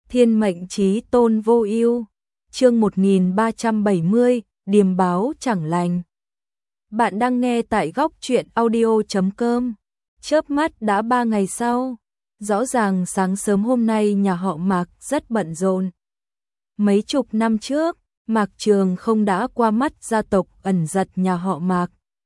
Thiên mệnh chí tôn vô ưu. Chương 1370, điềm báo chẳng lành. Bạn đang nghe tại góc truyện audio.com. Chớp mắt đã 3 ngày sau. Rõ ràng sáng sớm hôm nay nhà họ Mạc rất bận rộn. Mấy chục năm trước, Mạc Trường không đã qua mắt gia tộc ẩn giật nhà họ Mạc.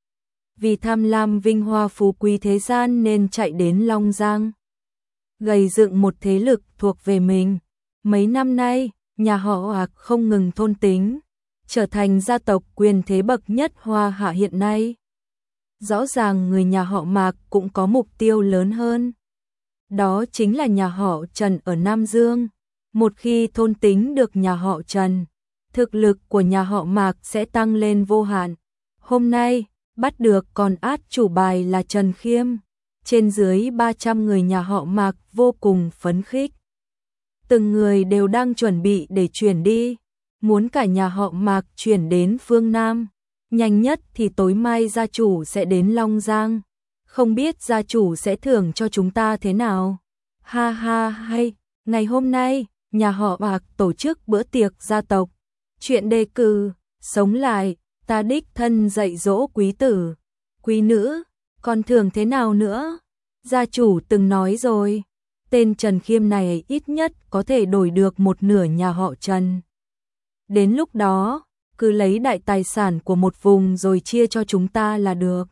Vì tham lam vinh hoa phú quý thế gian nên chạy đến Long Giang, gầy dựng một thế lực thuộc về mình. Mấy năm nay, nhà họ Mạc không ngừng thôn tính, trở thành gia tộc quyền thế bậc nhất Hoa Hạ hiện nay. Rõ ràng người nhà họ Mạc cũng có mục tiêu lớn hơn. Đó chính là nhà họ Trần ở Nam Dương. Một khi thôn tính được nhà họ Trần, thực lực của nhà họ Mạc sẽ tăng lên vô hạn. Hôm nay, bắt được con át chủ bài là Trần Khiêm. Trên dưới 300 người nhà họ Mạc vô cùng phấn khích. Từng người đều đang chuẩn bị để chuyển đi, muốn cả nhà họ Mạc chuyển đến phương Nam. Nhanh nhất thì tối mai gia chủ sẽ đến Long Giang. Không biết gia chủ sẽ thưởng cho chúng ta thế nào? Ha ha hay, ngày hôm nay, nhà họ Mạc tổ chức bữa tiệc gia tộc. Chuyện đề cử, sống lại, ta đích thân dạy dỗ quý tử, quý nữ, còn thưởng thế nào nữa? Gia chủ từng nói rồi, tên Trần Khiêm này ít nhất có thể đổi được một nửa nhà họ Trần. Đến lúc đó, cứ lấy đại tài sản của một vùng rồi chia cho chúng ta là được.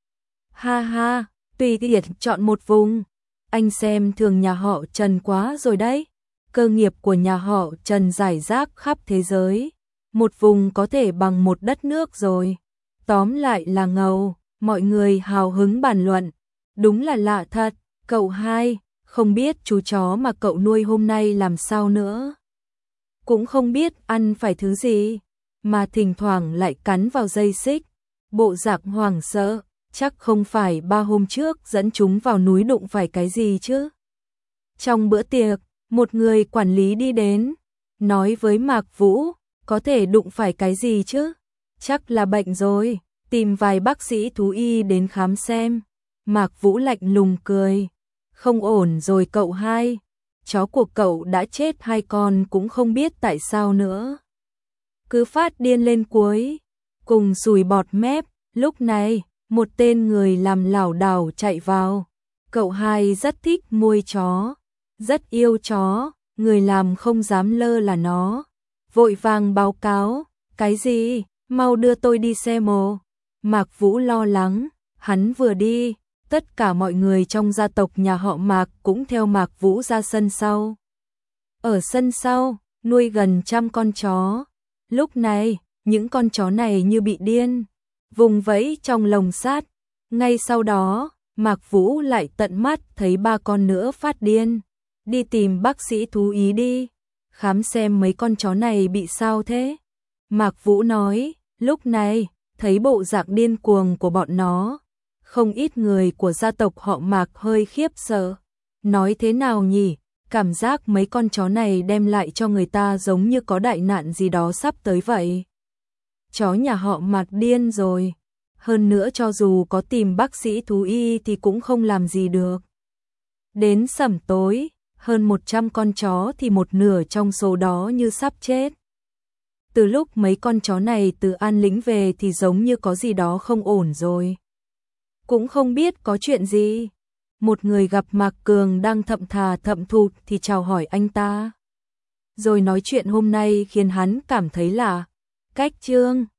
Ha ha, tùy tiện chọn một vùng. Anh xem thường nhà họ Trần quá rồi đấy. Cơ nghiệp của nhà họ Trần rải rác khắp thế giới. Một vùng có thể bằng một đất nước rồi. Tóm lại là ngầu, mọi người hào hứng bàn luận. Đúng là lạ thật, cậu hai, không biết chú chó mà cậu nuôi hôm nay làm sao nữa. Cũng không biết ăn phải thứ gì, mà thỉnh thoảng lại cắn vào dây xích. Bộ dạng hoảng sợ, chắc không phải 3 hôm trước dẫn chúng vào núi đụng phải cái gì chứ. Trong bữa tiệc, một người quản lý đi đến, nói với Mạc Vũ, có thể đụng phải cái gì chứ? Chắc là bệnh rồi, tìm vài bác sĩ thú y đến khám xem. Mạc Vũ lạnh lùng cười, không ổn rồi cậu hai, chó của cậu đã chết 2 con cũng không biết tại sao nữa. Cứ phát điên lên cuối, cùng sùi bọt mép. Lúc này, một tên người làm lảo đảo chạy vào. Cậu hai rất thích nuôi chó, rất yêu chó, người làm không dám lơ là nó. Vội vàng báo cáo, cái gì, mau đưa tôi đi xem mồ. Mạc Vũ lo lắng, hắn vừa đi, tất cả mọi người trong gia tộc nhà họ Mạc cũng theo Mạc Vũ ra sân sau. Ở sân sau, nuôi gần 100 con chó. Lúc này, những con chó này như bị điên, vùng vẫy trong lồng sắt. Ngay sau đó, Mạc Vũ lại tận mắt thấy 3 con nữa phát điên. Đi tìm bác sĩ thú y đi, khám xem mấy con chó này bị sao thế. Mạc Vũ nói, lúc này, thấy bộ dạng điên cuồng của bọn nó, không ít người của gia tộc họ Mạc hơi khiếp sợ. Nói thế nào nhỉ, cảm giác mấy con chó này đem lại cho người ta giống như có đại nạn gì đó sắp tới vậy. Chó nhà họ Mạc điên rồi, hơn nữa cho dù có tìm bác sĩ thú y thì cũng không làm gì được. Đến sẩm tối, hơn 100 con chó thì một nửa trong số đó như sắp chết. Từ lúc mấy con chó này từ An Lĩnh về thì giống như có gì đó không ổn rồi. Cũng không biết có chuyện gì. Một người gặp Mạc Cường đang thậm thà thậm thụt thì chào hỏi anh ta. Rồi nói chuyện hôm nay khiến hắn cảm thấy lạ. Cách Trương,